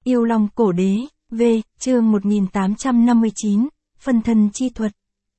Yêu Long Cổ Đế, V, chương 1859, phân thân chi thuật.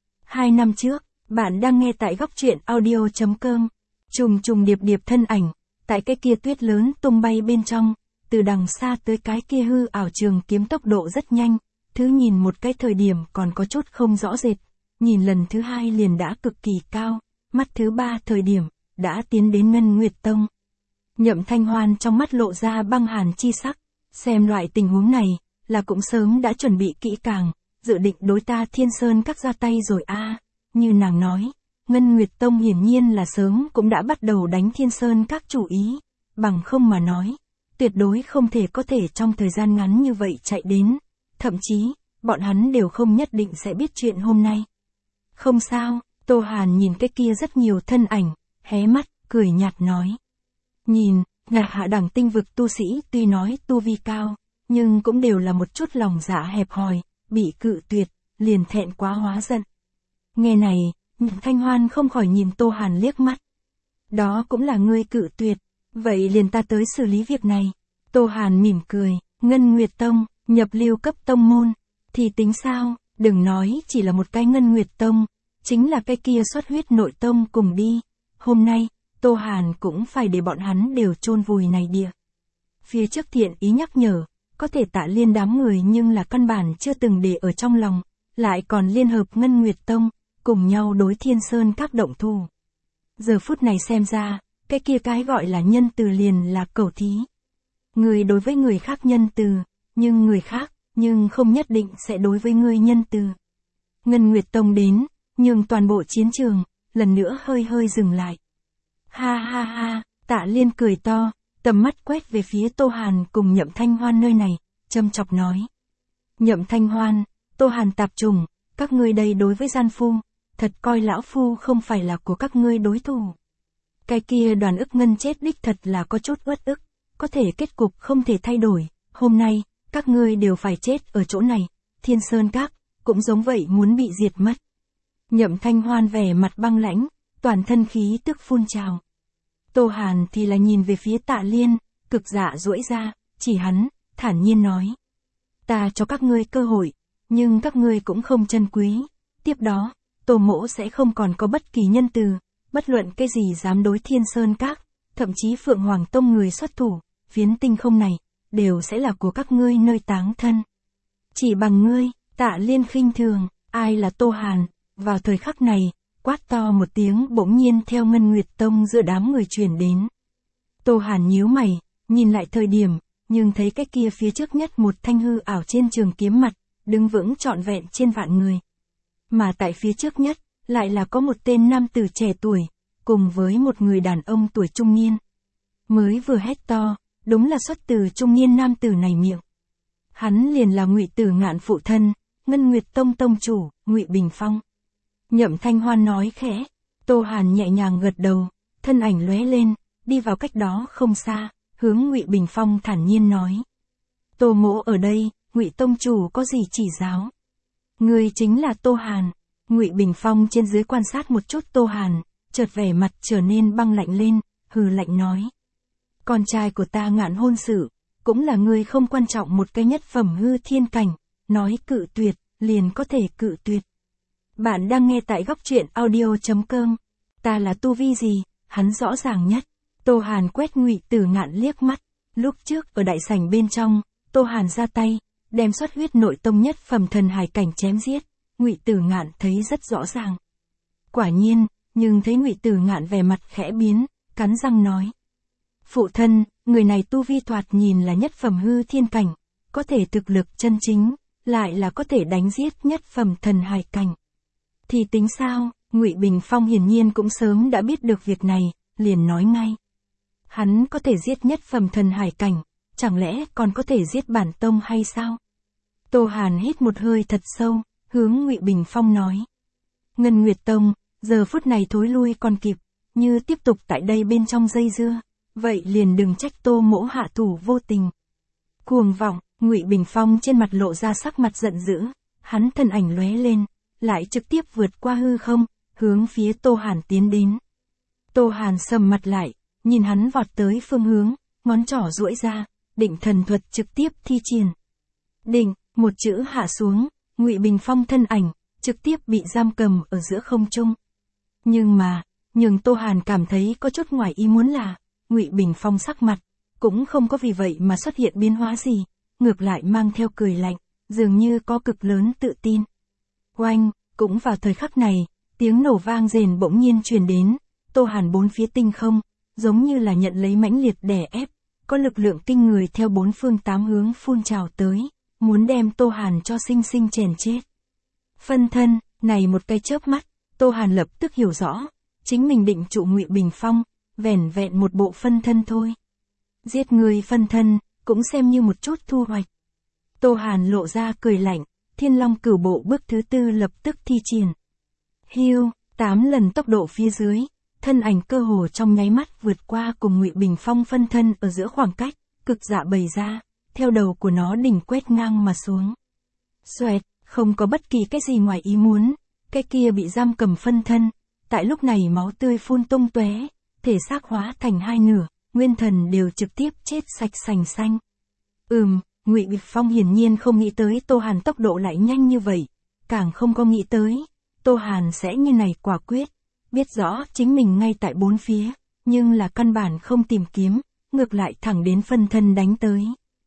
2 năm trước, bạn đang nghe tại góc truyện audio.com. Trùng trùng điệp điệp thân ảnh, tại cái kia tuyết lớn tung bay bên trong, từ đằng xa tới cái kia hư ảo trường kiếm tốc độ rất nhanh, thứ nhìn một cái thời điểm còn có chút không rõ rệt, nhìn lần thứ hai liền đã cực kỳ cao, mắt thứ ba thời điểm, đã tiến đến Ngân Nguyệt Tông. Nhậm Thanh Hoan trong mắt lộ ra băng hàn chi sắc, xem loại tình huống này, là cũng sớm đã chuẩn bị kỹ càng, dự định đối ta Thiên Sơn Các ra tay rồi a. Như nàng nói, Ngân Nguyệt Tông hiển nhiên là sớm cũng đã bắt đầu đánh Thiên Sơn Các chủ ý, bằng không mà nói, tuyệt đối không thể có thể trong thời gian ngắn như vậy chạy đến, thậm chí, bọn hắn đều không nhất định sẽ biết chuyện hôm nay. Không sao, Tô Hàn nhìn cái kia rất nhiều thân ảnh, hé mắt, cười nhạt nói. Nhìn, ngài hạ đẳng tinh vực tu sĩ tuy nói tu vi cao, nhưng cũng đều là một chút lòng dạ hẹp hòi, bị cự tuyệt, liền thẹn quá hóa giận. Nghe này, Nhậm Thanh Hoan không khỏi nhìn Tô Hàn liếc mắt. Đó cũng là ngươi cự tuyệt, vậy liền ta tới xử lý việc này. Tô Hàn mỉm cười, Ngân Nguyệt Tông, nhập lưu cấp tông môn, thì tính sao, đừng nói chỉ là một cái Ngân Nguyệt Tông, chính là cái kia xuất huyết nội tông cùng đi. Hôm nay, Tô Hàn cũng phải để bọn hắn đều chôn vùi này địa. Phía trước thiện ý nhắc nhở, có thể Tạ Liên đám người nhưng là căn bản chưa từng để ở trong lòng, lại còn liên hợp Ngân Nguyệt Tông, cùng nhau đối Thiên Sơn Các động thủ. Giờ phút này xem ra, cái kia cái gọi là nhân từ liền là cẩu thí. Người đối với người khác nhân từ, nhưng người khác, nhưng không nhất định sẽ đối với người nhân từ. Ngân Nguyệt Tông đến, nhưng toàn bộ chiến trường, lần nữa hơi hơi dừng lại. Ha ha ha, Tạ Liên cười to, tầm mắt quét về phía Tô Hàn cùng Nhậm Thanh Hoan nơi này, châm chọc nói. Nhậm Thanh Hoan, Tô Hàn tạp trùng, các ngươi đây đối với gian phu, thật coi lão phu không phải là của các ngươi đối thủ. Cái kia Đoàn Ức Ngân chết đích thật là có chút uất ức, có thể kết cục không thể thay đổi, hôm nay, các ngươi đều phải chết ở chỗ này, Thiên Sơn Các, cũng giống vậy muốn bị diệt mất. Nhậm Thanh Hoan vẻ mặt băng lãnh, toàn thân khí tức phun trào. Tô Hàn thì là nhìn về phía Tạ Liên, cực dạ duỗi ra, chỉ hắn, thản nhiên nói. Ta cho các ngươi cơ hội, nhưng các ngươi cũng không trân quý. Tiếp đó, Tô Mỗ sẽ không còn có bất kỳ nhân từ, bất luận cái gì dám đối Thiên Sơn Các, thậm chí Phượng Hoàng Tông người xuất thủ, phiến tinh không này, đều sẽ là của các ngươi nơi táng thân. Chỉ bằng ngươi, Tạ Liên khinh thường, ai là Tô Hàn, vào thời khắc này, quát to một tiếng bỗng nhiên theo Ngân Nguyệt Tông giữa đám người truyền đến. Tô Hàn nhíu mày, nhìn lại thời điểm, nhưng thấy cái kia phía trước nhất một thanh hư ảo trên trường kiếm mặt, đứng vững trọn vẹn trên vạn người. Mà tại phía trước nhất, lại là có một tên nam tử trẻ tuổi, cùng với một người đàn ông tuổi trung niên. Mới vừa hét to, đúng là xuất từ trung niên nam tử này miệng. Hắn liền là Ngụy Tử Ngạn phụ thân, Ngân Nguyệt Tông tông chủ, Ngụy Bình Phong. Nhậm Thanh Hoan nói khẽ, Tô Hàn nhẹ nhàng gật đầu, thân ảnh lóe lên, đi vào cách đó không xa, hướng Ngụy Bình Phong thản nhiên nói. Tô Mỗ ở đây, Ngụy tông chủ có gì chỉ giáo? Người chính là Tô Hàn. Ngụy Bình Phong trên dưới quan sát một chút Tô Hàn, chợt vẻ mặt trở nên băng lạnh lên, hừ lạnh nói. Con trai của ta Ngạn hôn sự, cũng là người không quan trọng một cái nhất phẩm hư thiên cảnh, nói cự tuyệt, liền có thể cự tuyệt. Bạn đang nghe tại góc truyện audio.com. Ta là tu vi gì, hắn rõ ràng nhất. Tô Hàn quét Ngụy Tử Ngạn liếc mắt. Lúc trước ở đại sảnh bên trong, Tô Hàn ra tay, đem xuất huyết nội tông nhất phẩm thần hải cảnh chém giết. Ngụy Tử Ngạn thấy rất rõ ràng. Quả nhiên, nhưng thấy Ngụy Tử Ngạn vẻ mặt khẽ biến, cắn răng nói. Phụ thân, người này tu vi thoạt nhìn là nhất phẩm hư thiên cảnh, có thể thực lực chân chính, lại là có thể đánh giết nhất phẩm thần hải cảnh. Thì tính sao? Ngụy Bình Phong hiển nhiên cũng sớm đã biết được việc này, liền nói ngay. Hắn có thể giết nhất phẩm thần hải cảnh, chẳng lẽ còn có thể giết bản tông hay sao? Tô Hàn hít một hơi thật sâu, hướng Ngụy Bình Phong nói. Ngân Nguyệt Tông, giờ phút này thối lui còn kịp, như tiếp tục tại đây bên trong dây dưa, vậy liền đừng trách Tô Mỗ hạ thủ vô tình. Cuồng vọng, Ngụy Bình Phong trên mặt lộ ra sắc mặt giận dữ, hắn thân ảnh lóe lên, lại trực tiếp vượt qua hư không, hướng phía Tô Hàn tiến đến. Tô Hàn sầm mặt lại, nhìn hắn vọt tới phương hướng, ngón trỏ duỗi ra, định thần thuật trực tiếp thi triển. Định, một chữ hạ xuống, Ngụy Bình Phong thân ảnh trực tiếp bị giam cầm ở giữa không trung. Nhưng mà, nhường Tô Hàn cảm thấy có chút ngoài ý muốn là, Ngụy Bình Phong sắc mặt cũng không có vì vậy mà xuất hiện biến hóa gì, ngược lại mang theo cười lạnh, dường như có cực lớn tự tin. Oanh, cũng vào thời khắc này, tiếng nổ vang rền bỗng nhiên truyền đến, Tô Hàn bốn phía tinh không, giống như là nhận lấy mãnh liệt đè ép, có lực lượng kinh người theo bốn phương tám hướng phun trào tới, muốn đem Tô Hàn cho sinh sinh chèn chết. Phân thân, này một cái chớp mắt, Tô Hàn lập tức hiểu rõ, chính mình định trụ Ngụy Bình Phong, vẻn vẹn một bộ phân thân thôi. Giết người phân thân, cũng xem như một chút thu hoạch. Tô Hàn lộ ra cười lạnh, Thiên Long Cửu Bộ bước thứ 4 lập tức thi triển. Hưu, 8 lần tốc độ phía dưới, thân ảnh cơ hồ trong nháy mắt vượt qua cùng Ngụy Bình Phong phân thân ở giữa khoảng cách, cực dạ bày ra, theo đầu của nó đỉnh quét ngang mà xuống. Xoẹt, không có bất kỳ cái gì ngoài ý muốn, cái kia bị giam cầm phân thân, tại lúc này máu tươi phun tung tóe, thể xác hóa thành hai nửa, nguyên thần đều trực tiếp chết sạch sành xanh. Ngụy Bình Phong hiển nhiên không nghĩ tới Tô Hàn tốc độ lại nhanh như vậy, càng không có nghĩ tới, Tô Hàn sẽ như này quả quyết, biết rõ chính mình ngay tại bốn phía, nhưng là căn bản không tìm kiếm, ngược lại thẳng đến phân thân đánh tới.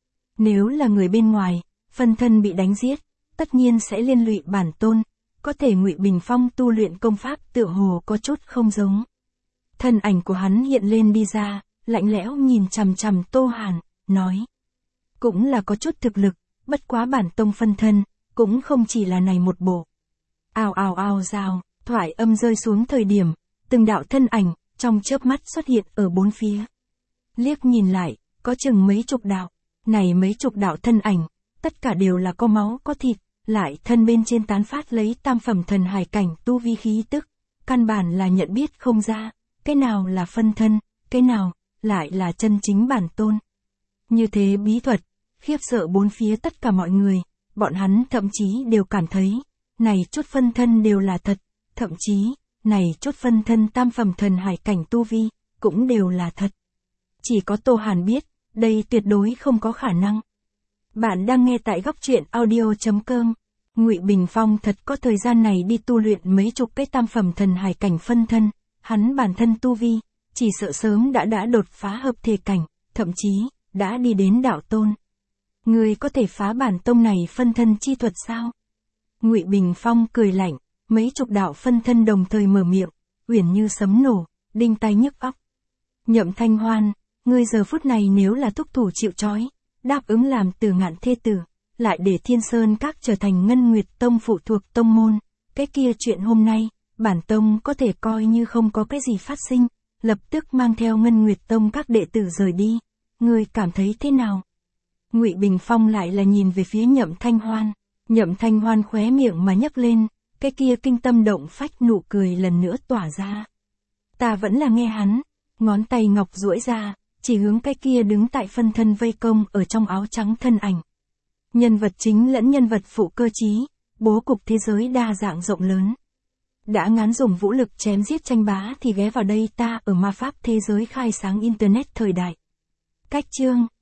Nếu là người bên ngoài, phân thân bị đánh giết, tất nhiên sẽ liên lụy bản tôn, có thể Ngụy Bình Phong tu luyện công pháp tựa hồ có chút không giống. Thân ảnh của hắn hiện lên đi ra, lạnh lẽo nhìn chằm chằm Tô Hàn, nói. Cũng là có chút thực lực, bất quá bản tông phân thân, cũng không chỉ là này một bộ. Ào ào ào rào, thoại âm rơi xuống thời điểm, từng đạo thân ảnh, trong chớp mắt xuất hiện ở bốn phía. Liếc nhìn lại, có chừng mấy chục đạo, này mấy chục đạo thân ảnh, tất cả đều là có máu có thịt, lại thân bên trên tán phát lấy tam phẩm thần hải cảnh tu vi khí tức, căn bản là nhận biết không ra, cái nào là phân thân, cái nào lại là chân chính bản tôn. Như thế bí thuật, khiếp sợ bốn phía tất cả mọi người, bọn hắn thậm chí đều cảm thấy, này chút phân thân đều là thật, thậm chí, này chút phân thân tam phẩm thần hải cảnh tu vi, cũng đều là thật. Chỉ có Tô Hàn biết, đây tuyệt đối không có khả năng. Bạn đang nghe tại góc truyện audio.com. Ngụy Bình Phong thật có thời gian này đi tu luyện mấy chục cái tam phẩm thần hải cảnh phân thân, hắn bản thân tu vi, chỉ sợ sớm đã đột phá hợp thể cảnh, thậm chí, đã đi đến đạo tôn. Người có thể phá bản tông này phân thân chi thuật sao? Ngụy Bình Phong cười lạnh, mấy chục đạo phân thân đồng thời mở miệng, uyển như sấm nổ, đinh tai nhức óc. Nhậm Thanh Hoan, ngươi giờ phút này nếu là thúc thủ chịu trói, đáp ứng làm Tử Ngạn thê tử, lại để Thiên Sơn Các trở thành Ngân Nguyệt Tông phụ thuộc tông môn, cái kia chuyện hôm nay, bản tông có thể coi như không có cái gì phát sinh, lập tức mang theo Ngân Nguyệt Tông các đệ tử rời đi, ngươi cảm thấy thế nào? Ngụy Bình Phong lại là nhìn về phía Nhậm Thanh Hoan, Nhậm Thanh Hoan khóe miệng mà nhấc lên, cái kia kinh tâm động phách nụ cười lần nữa tỏa ra. Ta vẫn là nghe hắn, ngón tay ngọc duỗi ra, chỉ hướng cái kia đứng tại phân thân vây công ở trong áo trắng thân ảnh. Nhân vật chính lẫn nhân vật phụ cơ trí, bố cục thế giới đa dạng rộng lớn. Đã ngán dùng vũ lực chém giết tranh bá thì ghé vào đây ta ở ma pháp thế giới khai sáng internet thời đại. Cách chương